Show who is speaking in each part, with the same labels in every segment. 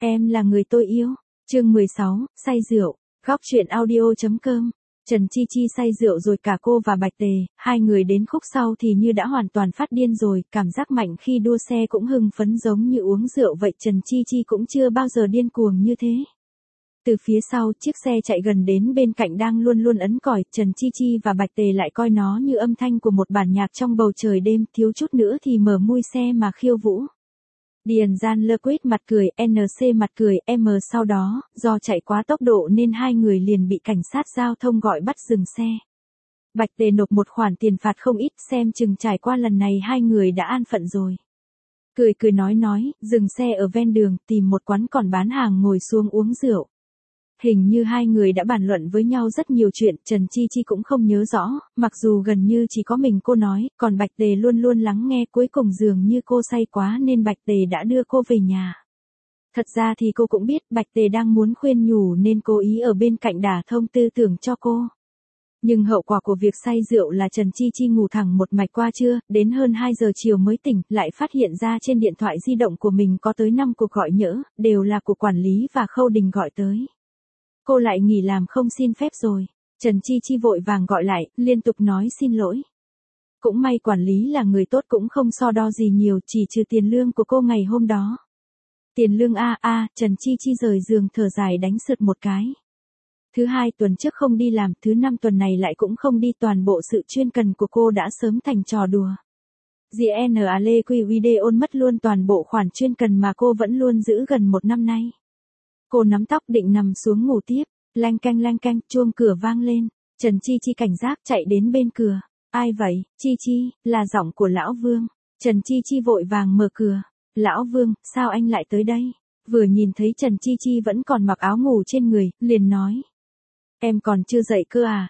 Speaker 1: Em là người tôi yêu. Chương 16, say rượu. Góc truyện audio.com. Trần Chi Chi say rượu rồi cả cô và Bạch Tề, hai người đến khúc sau thì như đã hoàn toàn phát điên rồi, cảm giác mạnh khi đua xe cũng hưng phấn giống như uống rượu vậy. Trần Chi Chi cũng chưa bao giờ điên cuồng như thế. Từ phía sau, chiếc xe chạy gần đến bên cạnh đang luôn luôn ấn còi, Trần Chi Chi và Bạch Tề lại coi nó như âm thanh của một bản nhạc trong bầu trời đêm, thiếu chút nữa thì mở mui xe mà khiêu vũ. Điền Gian Lơ Quýt mặt cười, NC mặt cười, M sau đó, do chạy quá tốc độ nên hai người liền bị cảnh sát giao thông gọi bắt dừng xe. Bạch Tề nộp một khoản tiền phạt không ít, xem chừng trải qua lần này hai người đã an phận rồi. Cười cười nói, dừng xe ở ven đường, tìm một quán còn bán hàng ngồi xuống uống rượu. Hình như hai người đã bàn luận với nhau rất nhiều chuyện, Trần Chi Chi cũng không nhớ rõ, mặc dù gần như chỉ có mình cô nói, còn Bạch Tề luôn luôn lắng nghe, cuối cùng dường như cô say quá nên Bạch Tề đã đưa cô về nhà. Thật ra thì cô cũng biết Bạch Tề đang muốn khuyên nhủ nên cố ý ở bên cạnh đả thông tư tưởng cho cô. Nhưng hậu quả của việc say rượu là Trần Chi Chi ngủ thẳng một mạch qua trưa, đến hơn 2 giờ chiều mới tỉnh, lại phát hiện ra trên điện thoại di động của mình có tới 5 cuộc gọi nhỡ, đều là của quản lý và Khâu Đình gọi tới. Cô lại nghỉ làm không xin phép rồi. Trần Chi Chi vội vàng gọi lại, liên tục nói xin lỗi. Cũng may quản lý là người tốt cũng không so đo gì nhiều, chỉ trừ tiền lương của cô ngày hôm đó. Tiền lương Trần Chi Chi rời giường thở dài đánh sượt một cái. Thứ hai tuần trước không đi làm, thứ năm tuần này lại cũng không đi, toàn bộ sự chuyên cần của cô đã sớm thành trò đùa. GNALQ video mất luôn toàn bộ khoản chuyên cần mà cô vẫn luôn giữ gần một năm nay. Cô nắm tóc định nằm xuống ngủ tiếp, lanh canh, chuông cửa vang lên, Trần Chi Chi cảnh giác chạy đến bên cửa. Ai vậy? Chi Chi, là giọng của Lão Vương. Trần Chi Chi vội vàng mở cửa. Lão Vương, sao anh lại tới đây? Vừa nhìn thấy Trần Chi Chi vẫn còn mặc áo ngủ trên người, liền nói. Em còn chưa dậy cơ à?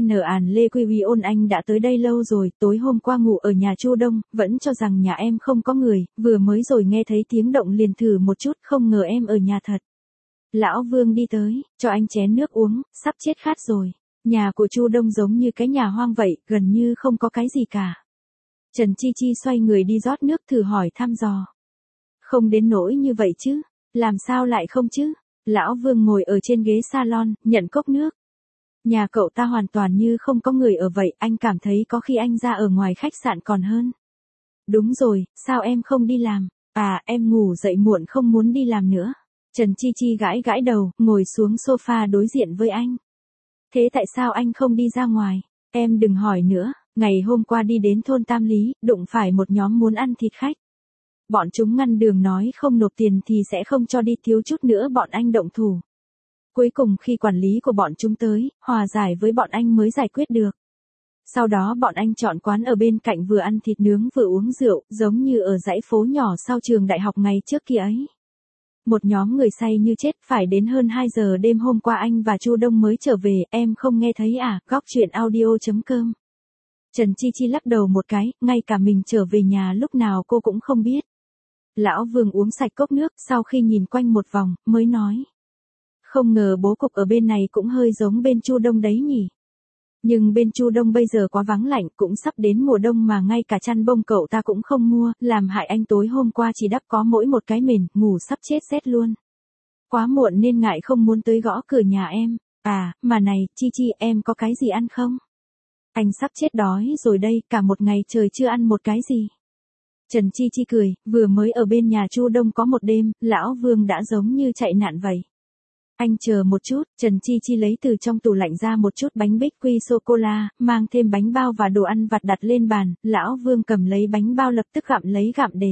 Speaker 1: GNALQ anh đã tới đây lâu rồi, tối hôm qua ngủ ở nhà Chu Đông, vẫn cho rằng nhà em không có người, vừa mới rồi nghe thấy tiếng động liền thử một chút, không ngờ em ở nhà thật. Lão Vương đi tới, cho anh chén nước uống, sắp chết khát rồi. Nhà của Chu Đông giống như cái nhà hoang vậy, gần như không có cái gì cả. Trần Chi Chi xoay người đi rót nước thử hỏi thăm dò. Không đến nỗi như vậy chứ, làm sao lại không chứ? Lão Vương ngồi ở trên ghế salon, nhận cốc nước. Nhà cậu ta hoàn toàn như không có người ở vậy, anh cảm thấy có khi anh ra ở ngoài khách sạn còn hơn. Đúng rồi, sao em không đi làm? Em ngủ dậy muộn không muốn đi làm nữa. Trần Chi Chi gãi đầu, ngồi xuống sofa đối diện với anh. Thế tại sao anh không đi ra ngoài? Em đừng hỏi nữa, ngày hôm qua đi đến thôn Tam Lý, đụng phải một nhóm muốn ăn thịt khách. Bọn chúng ngăn đường nói không nộp tiền thì sẽ không cho đi, thiếu chút nữa bọn anh động thủ. Cuối cùng khi quản lý của bọn chúng tới, hòa giải với bọn anh mới giải quyết được. Sau đó bọn anh chọn quán ở bên cạnh vừa ăn thịt nướng vừa uống rượu, giống như ở dãy phố nhỏ sau trường đại học ngày trước kia ấy. Một nhóm người say như chết, phải đến hơn 2 giờ đêm hôm qua anh và Chu Đông mới trở về, em không nghe thấy à? Góc truyện audio.com. Trần Chi Chi lắc đầu một cái, ngay cả mình trở về nhà lúc nào cô cũng không biết. Lão Vương uống sạch cốc nước, sau khi nhìn quanh một vòng, mới nói. Không ngờ bố cục ở bên này cũng hơi giống bên Chu Đông đấy nhỉ. Nhưng bên Chu Đông bây giờ quá vắng lạnh, cũng sắp đến mùa đông mà ngay cả chăn bông cậu ta cũng không mua, làm hại anh tối hôm qua chỉ đắp có mỗi một cái mền, ngủ sắp chết rét luôn. Quá muộn nên ngại không muốn tới gõ cửa nhà em. Mà này, Chi Chi, em có cái gì ăn không? Anh sắp chết đói rồi đây, cả một ngày trời chưa ăn một cái gì. Trần Chi Chi cười, vừa mới ở bên nhà Chu Đông có một đêm, Lão Vương đã giống như chạy nạn vậy. Anh chờ một chút, Trần Chi Chi lấy từ trong tủ lạnh ra một chút bánh bích quy sô-cô-la, mang thêm bánh bao và đồ ăn vặt đặt lên bàn, Lão Vương cầm lấy bánh bao lập tức gặm để.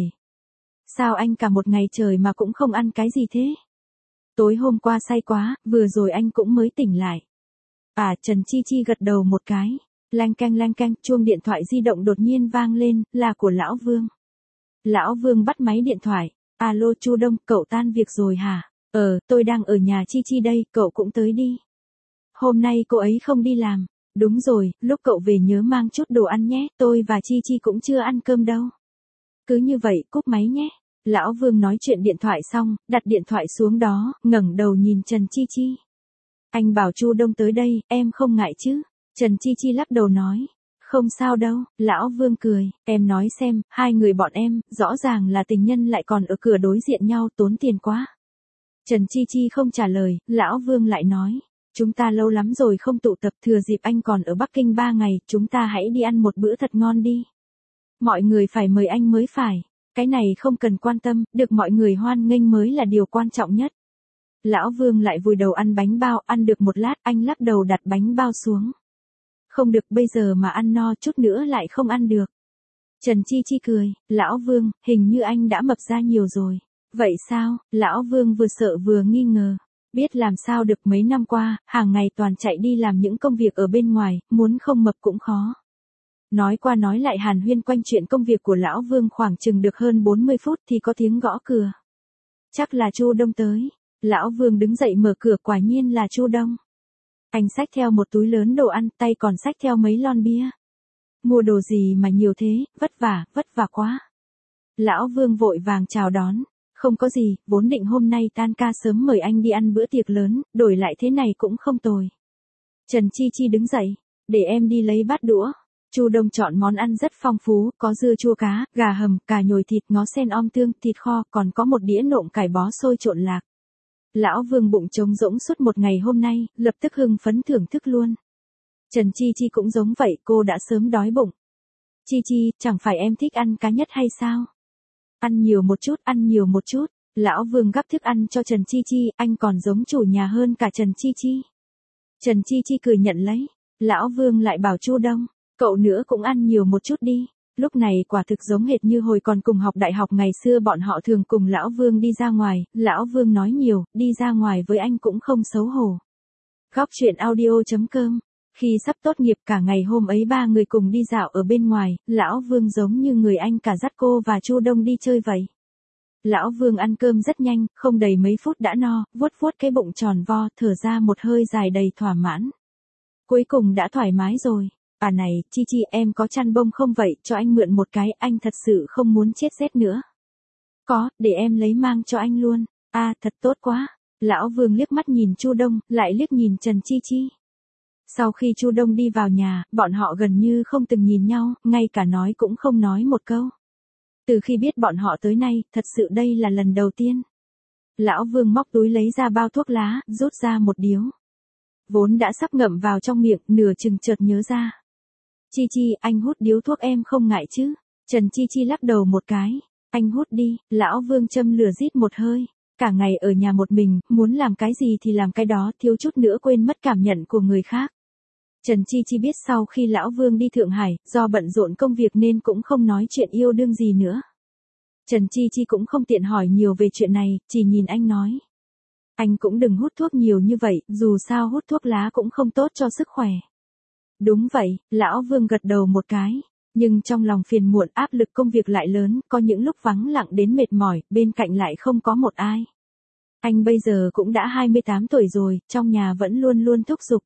Speaker 1: Sao anh cả một ngày trời mà cũng không ăn cái gì thế? Tối hôm qua say quá, vừa rồi anh cũng mới tỉnh lại. Trần Chi Chi gật đầu một cái, lanh canh, chuông điện thoại di động đột nhiên vang lên, là của Lão Vương. Lão Vương bắt máy điện thoại, alo Chu Đông, cậu tan việc rồi hả? Tôi đang ở nhà Chi Chi đây, cậu cũng tới đi. Hôm nay cô ấy không đi làm. Đúng rồi, lúc cậu về nhớ mang chút đồ ăn nhé, tôi và Chi Chi cũng chưa ăn cơm đâu. Cứ như vậy, cúp máy nhé. Lão Vương nói chuyện điện thoại xong, đặt điện thoại xuống đó, ngẩng đầu nhìn Trần Chi Chi. Anh bảo Chu Đông tới đây, em không ngại chứ? Trần Chi Chi lắc đầu nói. Không sao đâu, Lão Vương cười, em nói xem, hai người bọn em, rõ ràng là tình nhân lại còn ở cửa đối diện nhau, tốn tiền quá. Trần Chi Chi không trả lời, Lão Vương lại nói. Chúng ta lâu lắm rồi không tụ tập, thừa dịp anh còn ở Bắc Kinh 3 ngày, chúng ta hãy đi ăn một bữa thật ngon đi. Mọi người phải mời anh mới phải. Cái này không cần quan tâm, được mọi người hoan nghênh mới là điều quan trọng nhất. Lão Vương lại vùi đầu ăn bánh bao, ăn được một lát, anh lắc đầu đặt bánh bao xuống. Không được, bây giờ mà ăn no chút nữa lại không ăn được. Trần Chi Chi cười, Lão Vương, hình như anh đã mập ra nhiều rồi. Vậy sao? Lão Vương vừa sợ vừa nghi ngờ. Biết làm sao được, mấy năm qua, hàng ngày toàn chạy đi làm những công việc ở bên ngoài, muốn không mập cũng khó. Nói qua nói lại hàn huyên quanh chuyện công việc của Lão Vương khoảng chừng được hơn 40 phút thì có tiếng gõ cửa. Chắc là Chu Đông tới. Lão Vương đứng dậy mở cửa, quả nhiên là Chu Đông. Anh xách theo một túi lớn đồ ăn, tay còn xách theo mấy lon bia. Mua đồ gì mà nhiều thế, vất vả quá. Lão Vương vội vàng chào đón. Không có gì, vốn định hôm nay tan ca sớm mời anh đi ăn bữa tiệc lớn, đổi lại thế này cũng không tồi. Trần Chi Chi đứng dậy, để em đi lấy bát đũa. Chu Đông chọn món ăn rất phong phú, có dưa chua cá, gà hầm, cà nhồi thịt, ngó sen om tương, thịt kho, còn có một đĩa nộm cải bó xôi trộn lạc. Lão Vương bụng trống rỗng suốt một ngày hôm nay, lập tức hưng phấn thưởng thức luôn. Trần Chi Chi cũng giống vậy, cô đã sớm đói bụng. Chi Chi, chẳng phải em thích ăn cá nhất hay sao? Ăn nhiều một chút, ăn nhiều một chút. Lão Vương gắp thức ăn cho Trần Chi Chi, anh còn giống chủ nhà hơn cả Trần Chi Chi. Trần Chi Chi cười nhận lấy. Lão Vương lại bảo Chu Đông, cậu nữa cũng ăn nhiều một chút đi. Lúc này quả thực giống hệt như hồi còn cùng học đại học ngày xưa, bọn họ thường cùng Lão Vương đi ra ngoài, Lão Vương nói nhiều, đi ra ngoài với anh cũng không xấu hổ. Góc truyện audio.com. Khi sắp tốt nghiệp, cả ngày hôm ấy ba người cùng đi dạo ở bên ngoài, Lão Vương giống như người anh cả dắt cô và Chu Đông đi chơi vậy. Lão Vương ăn cơm rất nhanh, không đầy mấy phút đã no, vuốt vuốt cái bụng tròn vo, thở ra một hơi dài đầy thỏa mãn. Cuối cùng đã thoải mái rồi. À này, Chi Chi, em có chăn bông không vậy, cho anh mượn một cái, anh thật sự không muốn chết rét nữa. Có, để em lấy mang cho anh luôn. À, thật tốt quá. Lão Vương liếc mắt nhìn Chu Đông, lại liếc nhìn Trần Chi Chi. Sau khi Chu Đông đi vào nhà, bọn họ gần như không từng nhìn nhau, ngay cả nói cũng không nói một câu. Từ khi biết bọn họ tới nay, thật sự đây là lần đầu tiên. Lão Vương móc túi lấy ra bao thuốc lá, rút ra một điếu. Vốn đã sắp ngậm vào trong miệng, nửa chừng chợt nhớ ra. Chi Chi, anh hút điếu thuốc em không ngại chứ? Trần Chi Chi lắc đầu một cái. Anh hút đi. Lão Vương châm lửa rít một hơi. Cả ngày ở nhà một mình, muốn làm cái gì thì làm cái đó, thiếu chút nữa quên mất cảm nhận của người khác. Trần Chi Chi biết sau khi Lão Vương đi Thượng Hải, do bận rộn công việc nên cũng không nói chuyện yêu đương gì nữa. Trần Chi Chi cũng không tiện hỏi nhiều về chuyện này, chỉ nhìn anh nói. Anh cũng đừng hút thuốc nhiều như vậy, dù sao hút thuốc lá cũng không tốt cho sức khỏe. Đúng vậy, Lão Vương gật đầu một cái. Nhưng trong lòng phiền muộn, áp lực công việc lại lớn, có những lúc vắng lặng đến mệt mỏi, bên cạnh lại không có một ai. Anh bây giờ cũng đã 28 tuổi rồi, trong nhà vẫn luôn luôn thúc giục.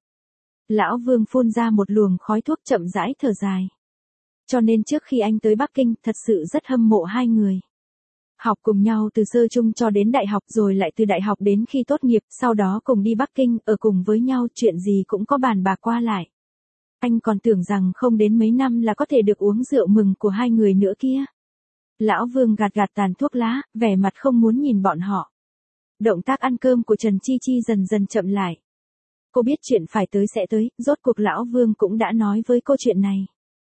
Speaker 1: Lão Vương phun ra một luồng khói thuốc chậm rãi thở dài. Cho nên trước khi anh tới Bắc Kinh, thật sự rất hâm mộ hai người. Học cùng nhau từ sơ trung cho đến đại học, rồi lại từ đại học đến khi tốt nghiệp, sau đó cùng đi Bắc Kinh, ở cùng với nhau, chuyện gì cũng có bàn bạc qua lại. Anh còn tưởng rằng không đến mấy năm là có thể được uống rượu mừng của hai người nữa kia. Lão Vương gạt gạt tàn thuốc lá, vẻ mặt không muốn nhìn bọn họ. Động tác ăn cơm của Trần Chi Chi dần dần chậm lại. Cô biết chuyện phải tới sẽ tới, rốt cuộc Lão Vương cũng đã nói với cô chuyện này.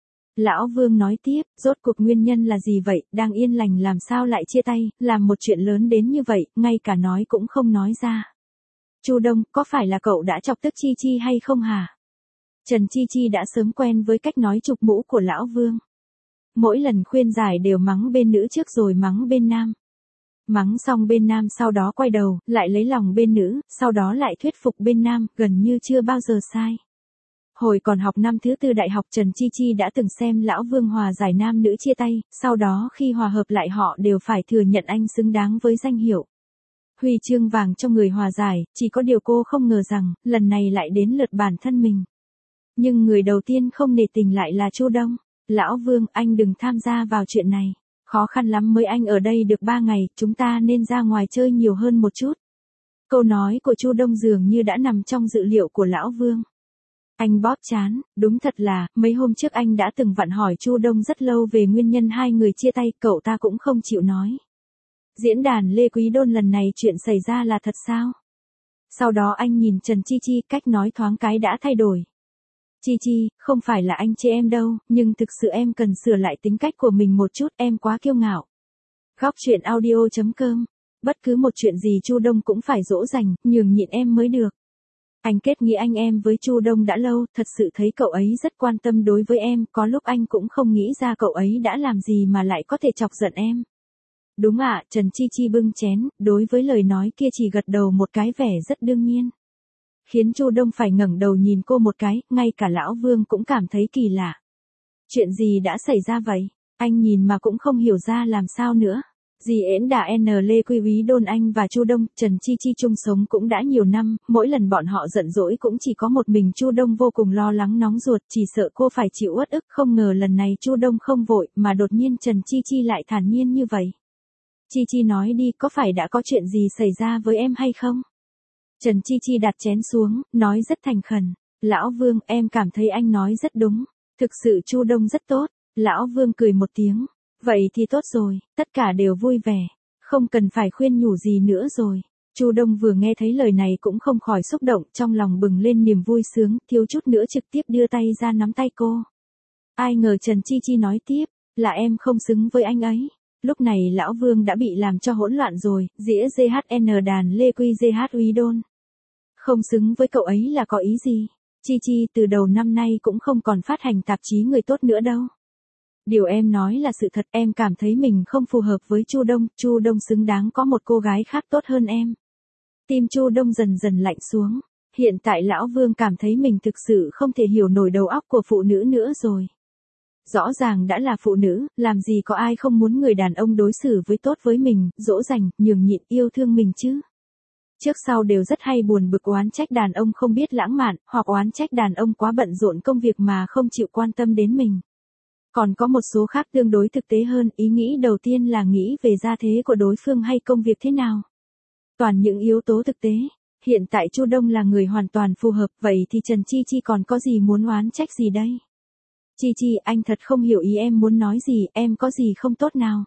Speaker 1: Lão Vương nói tiếp, rốt cuộc nguyên nhân là gì vậy, đang yên lành làm sao lại chia tay, làm một chuyện lớn đến như vậy, ngay cả nói cũng không nói ra. Chu Đông, có phải là cậu đã chọc tức Chi Chi hay không hả? Trần Chi Chi đã sớm quen với cách nói chụp mũ của Lão Vương. Mỗi lần khuyên giải đều mắng bên nữ trước rồi mắng bên nam. Mắng xong bên nam sau đó quay đầu, lại lấy lòng bên nữ, sau đó lại thuyết phục bên nam, gần như chưa bao giờ sai. Hồi còn học năm thứ tư đại học, Trần Chi Chi đã từng xem Lão Vương hòa giải nam nữ chia tay, sau đó khi hòa hợp lại họ đều phải thừa nhận anh xứng đáng với danh hiệu huy chương vàng cho người hòa giải, chỉ có điều cô không ngờ rằng, lần này lại đến lượt bản thân mình. Nhưng người đầu tiên không nể tình lại là Chu Đông. Lão Vương, anh đừng tham gia vào chuyện này. Khó khăn lắm mới anh ở đây được 3 ngày, chúng ta nên ra ngoài chơi nhiều hơn một chút. Câu nói của Chu Đông dường như đã nằm trong dự liệu của Lão Vương. Anh bóp trán, đúng thật là, mấy hôm trước anh đã từng vặn hỏi Chu Đông rất lâu về nguyên nhân hai người chia tay, cậu ta cũng không chịu nói. Diễn đàn Lê Quý Đôn lần này chuyện xảy ra là thật sao? Sau đó anh nhìn Trần Chi Chi, cách nói thoáng cái đã thay đổi. Chi Chi, không phải là anh chê em đâu, nhưng thực sự em cần sửa lại tính cách của mình một chút, em quá kiêu ngạo. Góc chuyện audio.com. Bất cứ một chuyện gì Chu Đông cũng phải dỗ dành, nhường nhịn em mới được. Anh kết nghĩa anh em với Chu Đông đã lâu, thật sự thấy cậu ấy rất quan tâm đối với em, có lúc anh cũng không nghĩ ra cậu ấy đã làm gì mà lại có thể chọc giận em. Đúng ạ, Trần Chi Chi bưng chén, đối với lời nói kia chỉ gật đầu một cái vẻ rất đương nhiên. Khiến Chu Đông phải ngẩng đầu nhìn cô một cái, ngay cả lão Vương cũng cảm thấy kỳ lạ. Chuyện gì đã xảy ra vậy? Anh nhìn mà cũng không hiểu ra làm sao nữa. Dì Ễn Đà N Lê Quý Quý Đôn anh và Chu Đông, Trần Chi Chi chung sống cũng đã nhiều năm, mỗi lần bọn họ giận dỗi cũng chỉ có một mình Chu Đông vô cùng lo lắng nóng ruột, chỉ sợ cô phải chịu uất ức, không ngờ lần này Chu Đông không vội, mà đột nhiên Trần Chi Chi lại thản nhiên như vậy. Chi Chi nói đi, có phải đã có chuyện gì xảy ra với em hay không? Trần Chi Chi đặt chén xuống, nói rất thành khẩn. Lão Vương, em cảm thấy anh nói rất đúng. Thực sự Chu Đông rất tốt. Lão Vương cười một tiếng. Vậy thì tốt rồi, tất cả đều vui vẻ. Không cần phải khuyên nhủ gì nữa rồi. Chu Đông vừa nghe thấy lời này cũng không khỏi xúc động, trong lòng bừng lên niềm vui sướng, thiếu chút nữa trực tiếp đưa tay ra nắm tay cô. Ai ngờ Trần Chi Chi nói tiếp, là em không xứng với anh ấy. Lúc này lão Vương đã bị làm cho hỗn loạn rồi, dĩa GHN đàn Lê Quy GH Quý Đôn. Không xứng với cậu ấy là có ý gì? Chi Chi từ đầu năm nay cũng không còn phát hành tạp chí người tốt nữa đâu. Điều em nói là sự thật, em cảm thấy mình không phù hợp với Chu Đông xứng đáng có một cô gái khác tốt hơn em. Tim Chu Đông dần dần lạnh xuống, hiện tại lão Vương cảm thấy mình thực sự không thể hiểu nổi đầu óc của phụ nữ nữa rồi. Rõ ràng đã là phụ nữ, làm gì có ai không muốn người đàn ông đối xử với tốt với mình, dỗ dành, nhường nhịn, yêu thương mình chứ. Trước sau đều rất hay buồn bực oán trách đàn ông không biết lãng mạn, hoặc oán trách đàn ông quá bận rộn công việc mà không chịu quan tâm đến mình. Còn có một số khác tương đối thực tế hơn, ý nghĩ đầu tiên là nghĩ về gia thế của đối phương hay công việc thế nào. Toàn những yếu tố thực tế. Hiện tại Chu Đông là người hoàn toàn phù hợp, vậy thì Trần Chi Chi còn có gì muốn oán trách gì đây? Chi Chi, anh thật không hiểu ý em muốn nói gì, em có gì không tốt nào?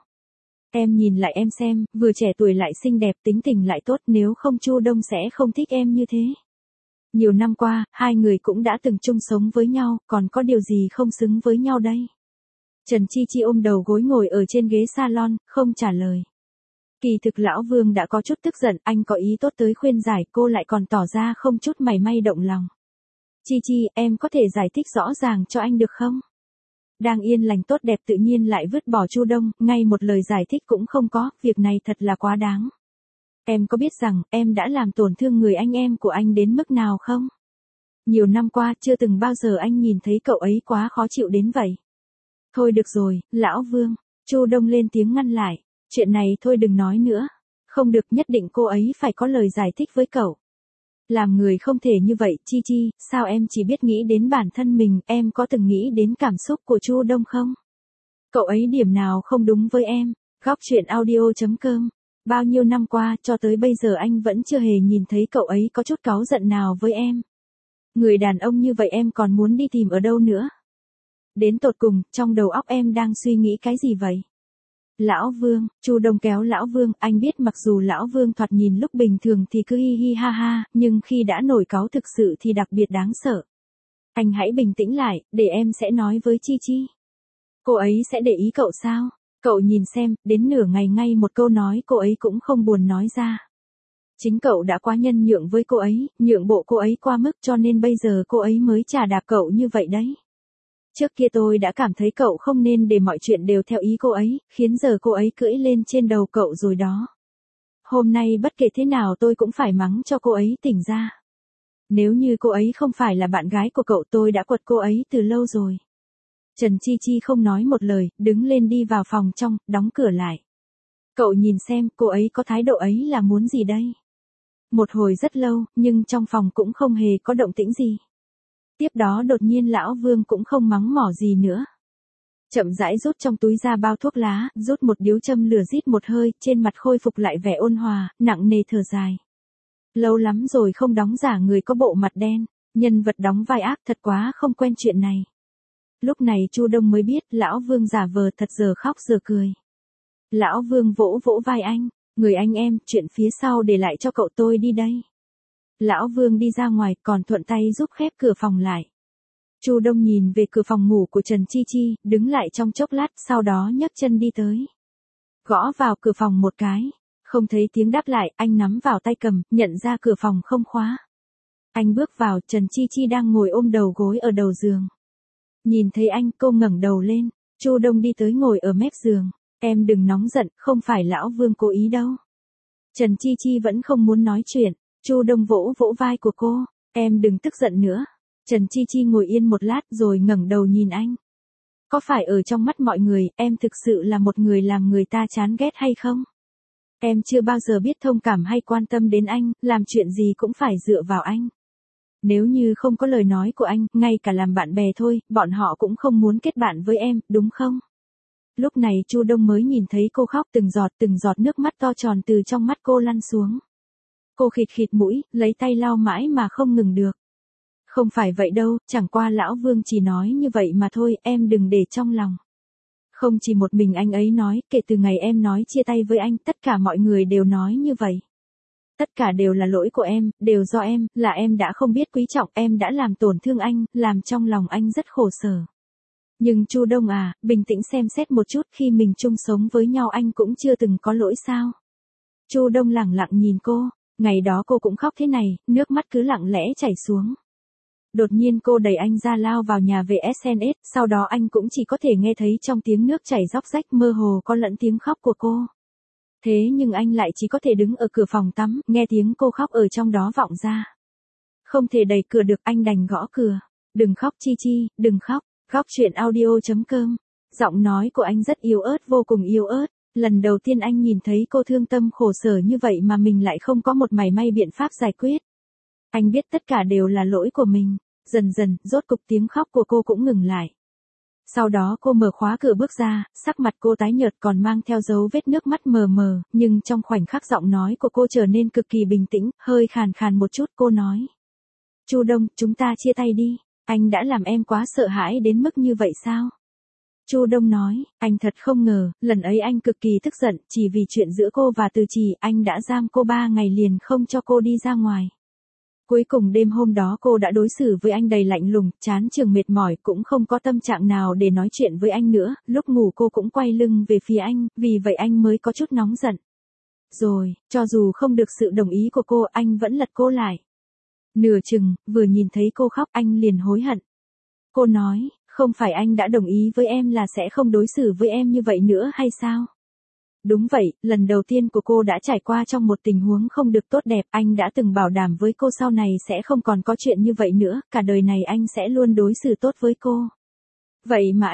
Speaker 1: Em nhìn lại em xem, vừa trẻ tuổi lại xinh đẹp, tính tình lại tốt, nếu không Chu Đông sẽ không thích em như thế. Nhiều năm qua, hai người cũng đã từng chung sống với nhau, còn có điều gì không xứng với nhau đây? Trần Chi Chi ôm đầu gối ngồi ở trên ghế salon, không trả lời. Kỳ thực lão Vương đã có chút tức giận, anh có ý tốt tới khuyên giải, cô lại còn tỏ ra không chút mảy may động lòng. Chi Chi, em có thể giải thích rõ ràng cho anh được không? Đang yên lành tốt đẹp tự nhiên lại vứt bỏ Chu Đông, ngay một lời giải thích cũng không có, việc này thật là quá đáng. Em có biết rằng, em đã làm tổn thương người anh em của anh đến mức nào không? Nhiều năm qua, chưa từng bao giờ anh nhìn thấy cậu ấy quá khó chịu đến vậy. Thôi được rồi, lão Vương. Chu Đông lên tiếng ngăn lại. Chuyện này thôi đừng nói nữa. Không được, nhất định cô ấy phải có lời giải thích với cậu. Làm người không thể như vậy, Chi Chi, sao em chỉ biết nghĩ đến bản thân mình, em có từng nghĩ đến cảm xúc của Chu Đông không? Cậu ấy điểm nào không đúng với em? Góc chuyện audio.com. Bao nhiêu năm qua, cho tới bây giờ anh vẫn chưa hề nhìn thấy cậu ấy có chút cáu giận nào với em. Người đàn ông như vậy em còn muốn đi tìm ở đâu nữa? Đến tột cùng, trong đầu óc em đang suy nghĩ cái gì vậy? Lão Vương, Chu Đông kéo Lão Vương, anh biết mặc dù Lão Vương thoạt nhìn lúc bình thường thì cứ hi hi ha ha, nhưng khi đã nổi cáu thực sự thì đặc biệt đáng sợ. Anh hãy bình tĩnh lại, để em sẽ nói với Chi Chi. Cô ấy sẽ để ý cậu sao? Cậu nhìn xem, đến nửa ngày ngay một câu nói cô ấy cũng không buồn nói ra. Chính cậu đã quá nhân nhượng với cô ấy, nhượng bộ cô ấy qua mức cho nên bây giờ cô ấy mới chà đạp cậu như vậy đấy. Trước kia tôi đã cảm thấy cậu không nên để mọi chuyện đều theo ý cô ấy, khiến giờ cô ấy cưỡi lên trên đầu cậu rồi đó. Hôm nay bất kể thế nào tôi cũng phải mắng cho cô ấy tỉnh ra. Nếu như cô ấy không phải là bạn gái của cậu tôi đã quật cô ấy từ lâu rồi. Trần Chi Chi không nói một lời, đứng lên đi vào phòng trong, đóng cửa lại. Cậu nhìn xem cô ấy có thái độ ấy là muốn gì đây? Một hồi rất lâu, nhưng trong phòng cũng không hề có động tĩnh gì. Tiếp đó đột nhiên lão Vương cũng không mắng mỏ gì nữa. Chậm rãi rút trong túi ra bao thuốc lá, rút một điếu châm lửa rít một hơi, trên mặt khôi phục lại vẻ ôn hòa, nặng nề thở dài. Lâu lắm rồi không đóng giả người có bộ mặt đen, nhân vật đóng vai ác thật quá không quen chuyện này. Lúc này Chu Đông mới biết lão Vương giả vờ thật giờ khóc giờ cười. Lão Vương vỗ vỗ vai anh, Người anh em, chuyện phía sau để lại cho cậu tôi đi đây. Lão Vương đi ra ngoài còn thuận tay giúp khép cửa phòng lại. Chu Đông nhìn về cửa phòng ngủ của Trần Chi Chi, đứng lại trong chốc lát, sau đó nhấc chân đi tới. Gõ vào cửa phòng một cái, không thấy tiếng đáp lại, anh nắm vào tay cầm, nhận ra cửa phòng không khóa. Anh bước vào, Trần Chi Chi đang ngồi ôm đầu gối ở đầu giường. Nhìn thấy anh, cô ngẩng đầu lên, Chu Đông đi tới ngồi ở mép giường. Em đừng nóng giận, không phải lão Vương cố ý đâu. Trần Chi Chi vẫn không muốn nói chuyện, Chu Đông vỗ vỗ vai của cô, em đừng tức giận nữa. Trần Chi Chi ngồi yên một lát rồi ngẩng đầu nhìn anh. Có phải ở trong mắt mọi người, em thực sự là một người làm người ta chán ghét hay không? Em chưa bao giờ biết thông cảm hay quan tâm đến anh, làm chuyện gì cũng phải dựa vào anh. Nếu như không có lời nói của anh, ngay cả làm bạn bè thôi, bọn họ cũng không muốn kết bạn với em, đúng không? Lúc này Chu Đông mới nhìn thấy cô khóc, từng giọt nước mắt to tròn từ trong mắt cô lăn xuống. Cô khịt khịt mũi, lấy tay lau mãi mà không ngừng được. Không phải vậy đâu, chẳng qua lão Vương chỉ nói như vậy mà thôi, em đừng để trong lòng. Không chỉ một mình anh ấy nói, kể từ ngày em nói chia tay với anh, tất cả mọi người đều nói như vậy. Tất cả đều là lỗi của em, đều do em, là em đã không biết quý trọng, em đã làm tổn thương anh, làm trong lòng anh rất khổ sở. Nhưng Chu Đông à, bình tĩnh xem xét một chút, khi mình chung sống với nhau anh cũng chưa từng có lỗi sao? Chu Đông lẳng lặng nhìn cô, ngày đó cô cũng khóc thế này, nước mắt cứ lặng lẽ chảy xuống. Đột nhiên cô đẩy anh ra lao vào nhà vệ SNS, sau đó anh cũng chỉ có thể nghe thấy trong tiếng nước chảy róc rách mơ hồ có lẫn tiếng khóc của cô. Thế nhưng anh lại chỉ có thể đứng ở cửa phòng tắm, nghe tiếng cô khóc ở trong đó vọng ra. Không thể đẩy cửa được, anh đành gõ cửa. Đừng khóc Chi Chi, đừng khóc. Góc chuyện audio.com. Giọng nói của anh rất yếu ớt, vô cùng yếu ớt. Lần đầu tiên anh nhìn thấy cô thương tâm khổ sở như vậy mà mình lại không có một mảy may biện pháp giải quyết. Anh biết tất cả đều là lỗi của mình. Dần dần, rốt cục tiếng khóc của cô cũng ngừng lại. Sau đó cô mở khóa cửa bước ra, sắc mặt cô tái nhợt còn mang theo dấu vết nước mắt mờ mờ, nhưng trong khoảnh khắc giọng nói của cô trở nên cực kỳ bình tĩnh, hơi khàn khàn một chút, cô nói. Chu Đông, chúng ta chia tay đi, anh đã làm em quá sợ hãi đến mức như vậy sao? Chu Đông nói, anh thật không ngờ, lần ấy anh cực kỳ tức giận, chỉ vì chuyện giữa cô và Từ Chỉ, anh đã giam cô 3 ngày liền không cho cô đi ra ngoài. Cuối cùng đêm hôm đó cô đã đối xử với anh đầy lạnh lùng, chán chường mệt mỏi, cũng không có tâm trạng nào để nói chuyện với anh nữa, lúc ngủ cô cũng quay lưng về phía anh, vì vậy anh mới có chút nóng giận. Rồi, cho dù không được sự đồng ý của cô, anh vẫn lật cô lại. Nửa chừng, vừa nhìn thấy cô khóc anh liền hối hận. Cô nói, không phải anh đã đồng ý với em là sẽ không đối xử với em như vậy nữa hay sao? Đúng vậy, lần đầu tiên của cô đã trải qua trong một tình huống không được tốt đẹp, anh đã từng bảo đảm với cô sau này sẽ không còn có chuyện như vậy nữa, cả đời này anh sẽ luôn đối xử tốt với cô. Vậy mà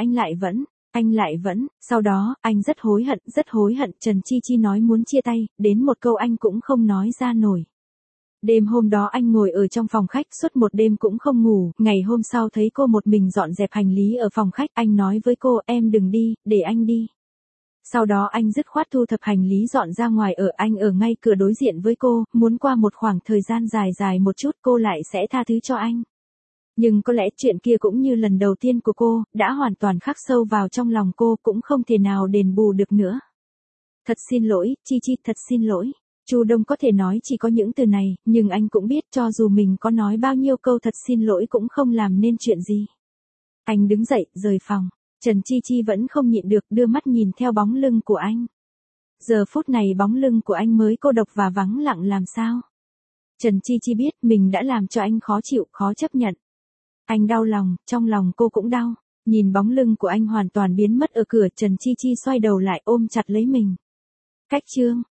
Speaker 1: anh lại vẫn, sau đó, anh rất hối hận, Trần Chi Chi nói muốn chia tay, đến một câu anh cũng không nói ra nổi. Đêm hôm đó anh ngồi ở trong phòng khách suốt một đêm cũng không ngủ, ngày hôm sau thấy cô một mình dọn dẹp hành lý ở phòng khách, anh nói với cô, em đừng đi, để anh đi. Sau đó anh dứt khoát thu thập hành lý dọn ra ngoài ở, anh ở ngay cửa đối diện với cô, muốn qua một khoảng thời gian dài một chút cô lại sẽ tha thứ cho anh. Nhưng có lẽ chuyện kia cũng như lần đầu tiên của cô, đã hoàn toàn khắc sâu vào trong lòng cô, cũng không thể nào đền bù được nữa. Thật xin lỗi, Chi Chi, thật xin lỗi. Chu Đông có thể nói chỉ có những từ này, nhưng anh cũng biết cho dù mình có nói bao nhiêu câu thật xin lỗi cũng không làm nên chuyện gì. Anh đứng dậy, rời phòng. Trần Chi Chi vẫn không nhịn được, đưa mắt nhìn theo bóng lưng của anh. Giờ phút này bóng lưng của anh mới cô độc và vắng lặng làm sao? Trần Chi Chi biết mình đã làm cho anh khó chịu, khó chấp nhận. Anh đau lòng, trong lòng cô cũng đau. Nhìn bóng lưng của anh hoàn toàn biến mất ở cửa, Trần Chi Chi xoay đầu lại ôm chặt lấy mình. Cách chương